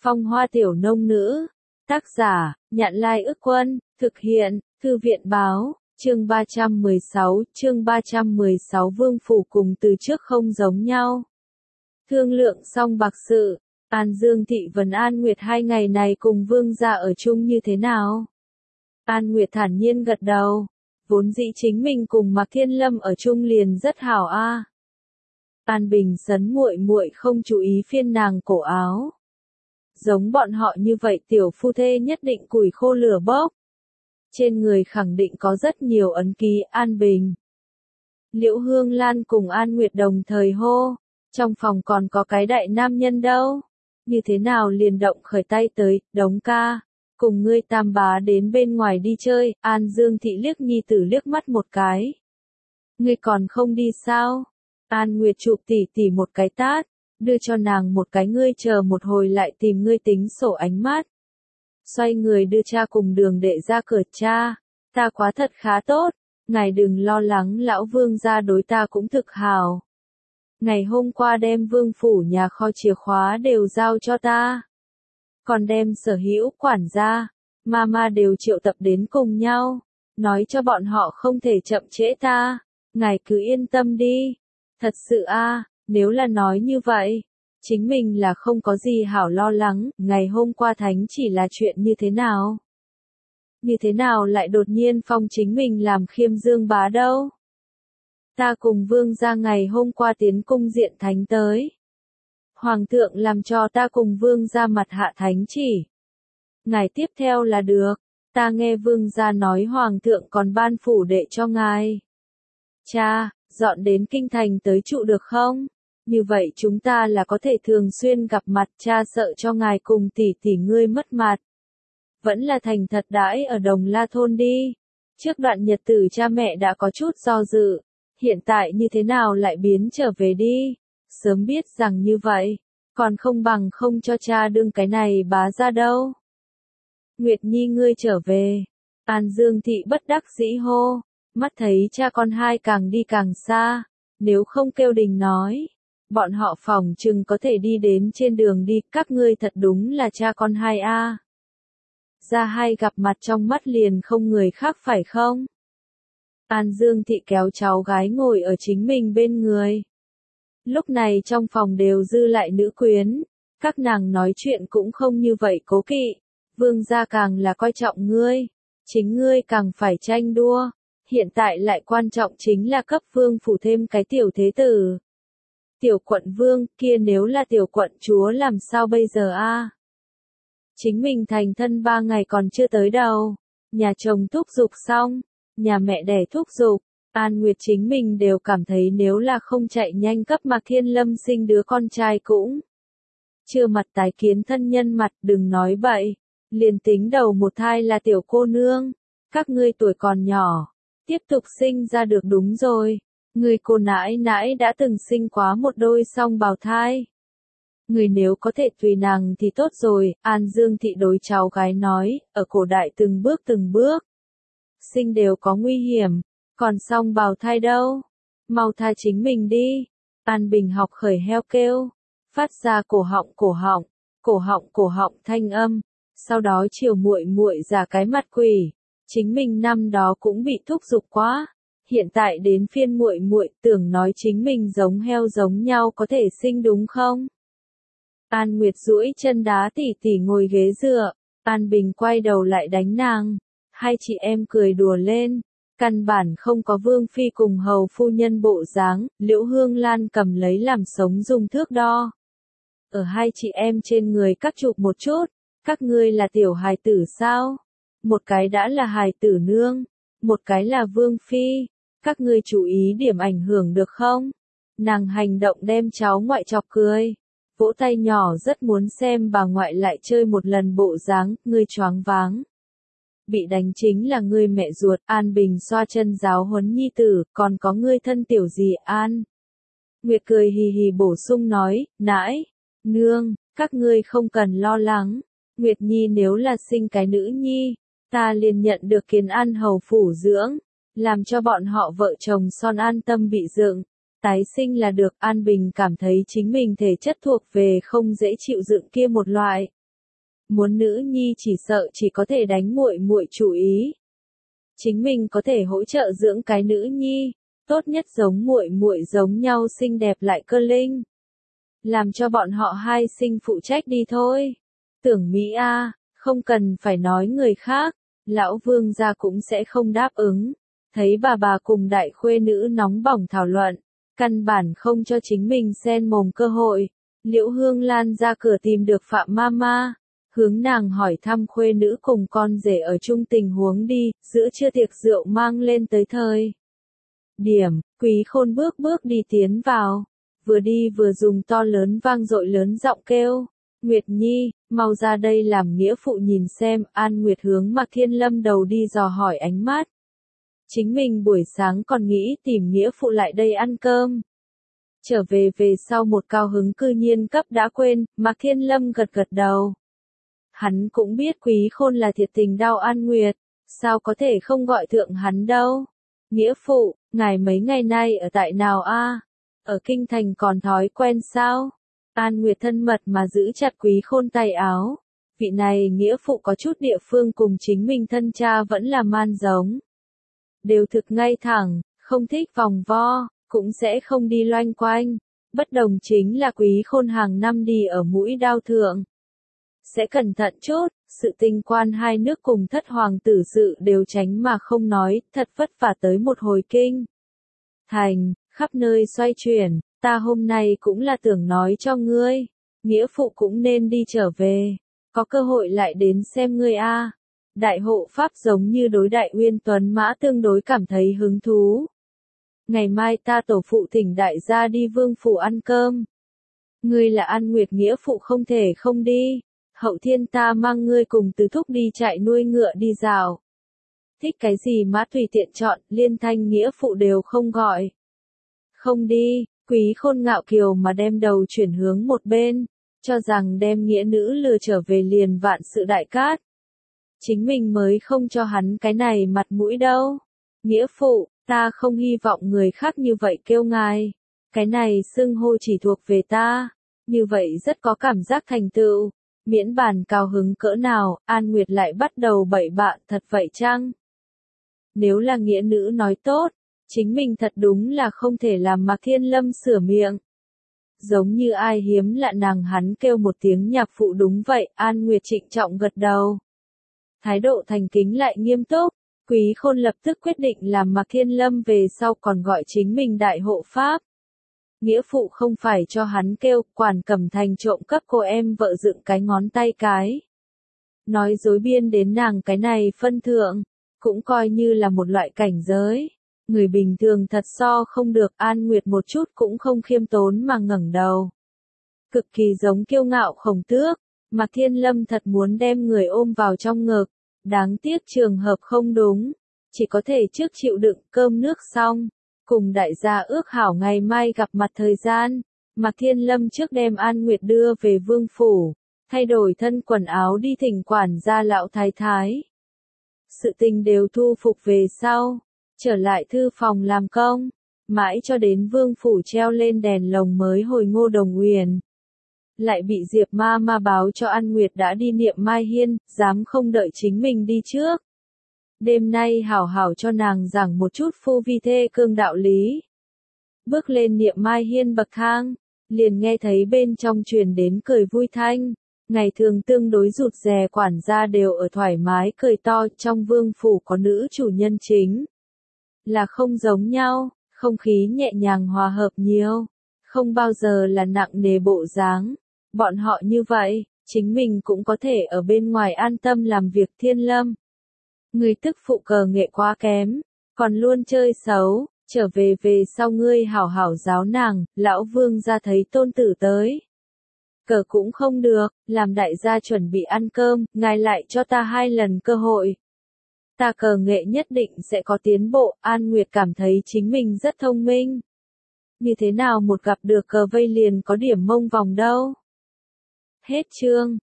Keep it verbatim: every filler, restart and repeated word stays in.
Phong hoa tiểu nông nữ. Tác giả, Nhạn Lai Ức Quân, thực hiện, Thư viện Báo, chương ba trăm mười sáu, chương ba trăm mười sáu Vương Phủ cùng từ trước không giống nhau. Thương lượng xong bạc sự, An Dương Thị vấn An Nguyệt hai ngày này cùng Vương gia ở chung như thế nào? An Nguyệt thản nhiên gật đầu, vốn dĩ chính mình cùng Mạc Thiên Lâm ở chung liền rất hảo a. À. An Bình sấn muội muội không chú ý phiên nàng cổ áo. Giống bọn họ như vậy tiểu phu thê nhất định củi khô lửa bốc. Trên người khẳng định có rất nhiều ấn ký. An Bình. Liễu Hương Lan cùng An Nguyệt đồng thời hô, trong phòng còn có cái đại nam nhân đâu. Như thế nào liền động khởi tay tới, Đống ca, cùng ngươi tam bá đến bên ngoài đi chơi. An Dương Thị liếc nhi tử liếc mắt một cái. Ngươi còn không đi sao? An Nguyệt chụp tỉ tỉ một cái tát, đưa cho nàng một cái ngươi chờ một hồi lại tìm ngươi tính sổ ánh mắt. Xoay người đưa cha cùng Đường Đệ ra cửa. Cha, ta quá thật khá tốt, ngài đừng lo lắng, lão Vương gia đối ta cũng thực hào. Ngày hôm qua đem Vương phủ nhà kho chìa khóa đều giao cho ta. Còn đem sở hữu quản gia, mama đều triệu tập đến cùng nhau, nói cho bọn họ không thể chậm trễ ta, ngài cứ yên tâm đi. Thật sự a, nếu là nói như vậy, chính mình là không có gì hảo lo lắng. Ngày hôm qua thánh chỉ là chuyện như thế nào? Như thế nào lại đột nhiên phong chính mình làm khiêm dương bá đâu? Ta cùng Vương gia ngày hôm qua tiến cung diện thánh tới. Hoàng thượng làm cho ta cùng Vương gia mặt hạ thánh chỉ. Ngài tiếp theo là được, ta nghe Vương gia nói Hoàng thượng còn ban phủ đệ cho ngài. Cha, dọn đến kinh thành tới trụ được không? Như vậy chúng ta là có thể thường xuyên gặp mặt. Cha sợ cho ngài cùng tỷ tỷ ngươi mất mặt. Vẫn là thành thật đãi ở Đồng La thôn đi. Trước đoạn nhật tử cha mẹ đã có chút do dự, hiện tại như thế nào lại biến trở về đi? Sớm biết rằng như vậy, còn không bằng không cho cha đương cái này bá ra đâu. Nguyệt Nhi ngươi trở về. An Dương Thị bất đắc dĩ hô, mắt thấy cha con hai càng đi càng xa, nếu không kêu đình nói, bọn họ phòng chừng có thể đi đến trên đường đi. Các ngươi thật đúng là cha con hai a. À. Ra hai gặp mặt trong mắt liền không người khác phải không? An Dương Thị kéo cháu gái ngồi ở chính mình bên người. Lúc này trong phòng đều dư lại nữ quyến, các nàng nói chuyện cũng không như vậy cố kỵ. Vương gia càng là coi trọng ngươi, chính ngươi càng phải tranh đua. Hiện tại lại quan trọng chính là cấp vương phủ thêm cái tiểu thế tử. Tiểu quận vương kia nếu là tiểu quận chúa làm sao bây giờ a? À? Chính mình thành thân ba ngày còn chưa tới đâu. Nhà chồng thúc giục xong, nhà mẹ đẻ thúc giục. An Nguyệt chính mình đều cảm thấy nếu là không chạy nhanh cấp Mạc Thiên Lâm sinh đứa con trai cũng chưa mặt tái kiến thân nhân mặt. Đừng nói bậy, liền tính đầu một thai là tiểu cô nương, các ngươi tuổi còn nhỏ, tiếp tục sinh ra được. Đúng rồi, người cô nãi nãi đã từng sinh quá một đôi song bào thai. Người nếu có thể tùy nàng thì tốt rồi. An Dương Thị đối cháu gái nói, ở cổ đại từng bước từng bước sinh đều có nguy hiểm, còn song bào thai đâu, mau tha chính mình đi. An Bình học khởi heo kêu, phát ra cổ họng cổ họng, cổ họng cổ họng thanh âm, sau đó chiều muội muội giả cái mặt quỷ. Chính mình năm đó cũng bị thúc giục quá, hiện tại đến phiên muội muội tưởng nói chính mình giống heo giống nhau có thể sinh đúng không? An Nguyệt duỗi chân đá tỉ tỉ ngồi ghế dựa, An Bình quay đầu lại đánh nàng, hai chị em cười đùa lên, căn bản không có vương phi cùng hầu phu nhân bộ dáng. Liễu Hương Lan cầm lấy làm sống dùng thước đo, ở hai chị em trên người cắt chụp một chút. Các ngươi là tiểu hài tử sao? Một cái đã là hài tử nương, một cái là vương phi, các ngươi chú ý điểm ảnh hưởng được không? Nàng hành động đem cháu ngoại chọc cười, vỗ tay nhỏ rất muốn xem bà ngoại lại chơi một lần bộ dáng. Ngươi choáng váng. Bị đánh chính là ngươi mẹ ruột. An Bình xoa chân giáo huấn nhi tử, còn có ngươi thân tiểu gì An. Nguyệt cười hì hì bổ sung nói, nãi, nương, các ngươi không cần lo lắng. Nguyệt Nhi nếu là sinh cái nữ nhi, ta liền nhận được Kiến An hầu phủ dưỡng, làm cho bọn họ vợ chồng son an tâm bị dựng, tái sinh là được. An Bình cảm thấy chính mình thể chất thuộc về không dễ chịu dựng kia một loại, muốn nữ nhi chỉ sợ chỉ có thể đánh muội muội chủ ý. Chính mình có thể hỗ trợ dưỡng cái nữ nhi, tốt nhất giống muội muội giống nhau xinh đẹp lại cơ linh. Làm cho bọn họ hai sinh phụ trách đi thôi. Tưởng Mỹ a, không cần phải nói người khác, lão Vương gia cũng sẽ không đáp ứng. Thấy bà bà cùng đại khuê nữ nóng bỏng thảo luận, căn bản không cho chính mình xen mồm cơ hội. Liễu Hương Lan ra cửa tìm được Phạm Mama, hướng nàng hỏi thăm khuê nữ cùng con rể ở chung tình huống đi, giữa trưa tiệc rượu mang lên tới thời. Điểm, Quý Khôn bước bước đi tiến vào, vừa đi vừa dùng to lớn vang dội lớn giọng kêu, Nguyệt Nhi, mau ra đây làm nghĩa phụ nhìn xem. An Nguyệt hướng Mạc Thiên Lâm đầu đi dò hỏi ánh mắt. Chính mình buổi sáng còn nghĩ tìm nghĩa phụ lại đây ăn cơm. Trở về về sau một cao hứng cư nhiên cấp đã quên, Mạc Thiên Lâm gật gật đầu. Hắn cũng biết Quý Khôn là thiệt tình đau An Nguyệt, sao có thể không gọi thượng hắn đâu. Nghĩa phụ, ngài mấy ngày nay ở tại nào a? Ở kinh thành còn thói quen sao? An Nguyệt thân mật mà giữ chặt Quý Khôn tay áo. Vị này nghĩa phụ có chút địa phương cùng chính mình thân cha vẫn là man giống. Đều thực ngay thẳng, không thích vòng vo, cũng sẽ không đi loanh quanh. Bất đồng chính là Quý Khôn hàng năm đi ở mũi đao thượng. Sẽ cẩn thận chút, sự tình quan hai nước cùng thất hoàng tử sự đều tránh mà không nói, thật vất vả tới một hồi kinh. Thành, khắp nơi xoay chuyển, ta hôm nay cũng là tưởng nói cho ngươi, nghĩa phụ cũng nên đi trở về, có cơ hội lại đến xem ngươi a. Đại hộ pháp giống như đối đại Uyên Tuấn Mã tương đối cảm thấy hứng thú. Ngày mai ta tổ phụ thỉnh đại gia đi vương phủ ăn cơm. Ngươi là An Nguyệt nghĩa phụ không thể không đi. Hậu thiên ta mang ngươi cùng Từ Thúc đi chạy nuôi ngựa đi dạo. Thích cái gì má tùy tiện chọn, Liên Thanh nghĩa phụ đều không gọi. Không đi, Quý Khôn ngạo kiều mà đem đầu chuyển hướng một bên, cho rằng đem nghĩa nữ lừa trở về liền vạn sự đại cát. Chính mình mới không cho hắn cái này mặt mũi đâu. Nghĩa phụ, ta không hy vọng người khác như vậy kêu ngài. Cái này xưng hô chỉ thuộc về ta. Như vậy rất có cảm giác thành tựu. Miễn bàn cao hứng cỡ nào, An Nguyệt lại bắt đầu bậy bạ, thật vậy chăng? Nếu là nghĩa nữ nói tốt, chính mình thật đúng là không thể làm Mạc Thiên Lâm sửa miệng. Giống như ai hiếm lạ nàng hắn kêu một tiếng nhạc phụ đúng vậy, An Nguyệt trịnh trọng gật đầu. Thái độ thành kính lại nghiêm túc, Quý Khôn lập tức quyết định làm Mạc Thiên Lâm về sau còn gọi chính mình đại hộ pháp. Nghĩa phụ không phải cho hắn kêu, quản Cẩm Thành trộm cắp cô em vợ dựng cái ngón tay cái. Nói dối biên đến nàng cái này phân thượng, cũng coi như là một loại cảnh giới. Người bình thường thật so không được. An Nguyệt một chút cũng không khiêm tốn mà ngẩng đầu. Cực kỳ giống kiêu ngạo Khổng Tước, Mạc Thiên Lâm thật muốn đem người ôm vào trong ngực. Đáng tiếc trường hợp không đúng, chỉ có thể trước chịu đựng cơm nước xong. Cùng đại gia ước hảo ngày mai gặp mặt thời gian, Mạc Thiên Lâm trước đem An Nguyệt đưa về vương phủ, thay đổi thân quần áo đi thỉnh quản gia lão thái thái. Sự tình đều thu phục về sau, trở lại thư phòng làm công, mãi cho đến vương phủ treo lên đèn lồng mới hồi Ngô Đồng Uyển. Lại bị Diệp ma ma báo cho An Nguyệt đã đi niệm Mai Hiên, dám không đợi chính mình đi trước. Đêm nay hảo hảo cho nàng giảng một chút phu vi thê cương đạo lý. Bước lên niệm Mai Hiên bậc thang, liền nghe thấy bên trong truyền đến cười vui thanh. Ngày thường tương đối rụt rè quản gia đều ở thoải mái cười to, trong vương phủ có nữ chủ nhân chính. Là không giống nhau, không khí nhẹ nhàng hòa hợp nhiều, không bao giờ là nặng nề bộ dáng. Bọn họ như vậy, chính mình cũng có thể ở bên ngoài an tâm làm việc. Thiên Lâm, ngươi tức phụ cờ nghệ quá kém, còn luôn chơi xấu, trở về về sau ngươi hảo hảo giáo nàng. Lão Vương gia thấy tôn tử tới. Cờ cũng không được, làm đại gia chuẩn bị ăn cơm, ngài lại cho ta hai lần cơ hội. Ta cờ nghệ nhất định sẽ có tiến bộ. An Nguyệt cảm thấy chính mình rất thông minh. Như thế nào một gặp được cờ vây liền có điểm mông vòng đâu. Hết chương.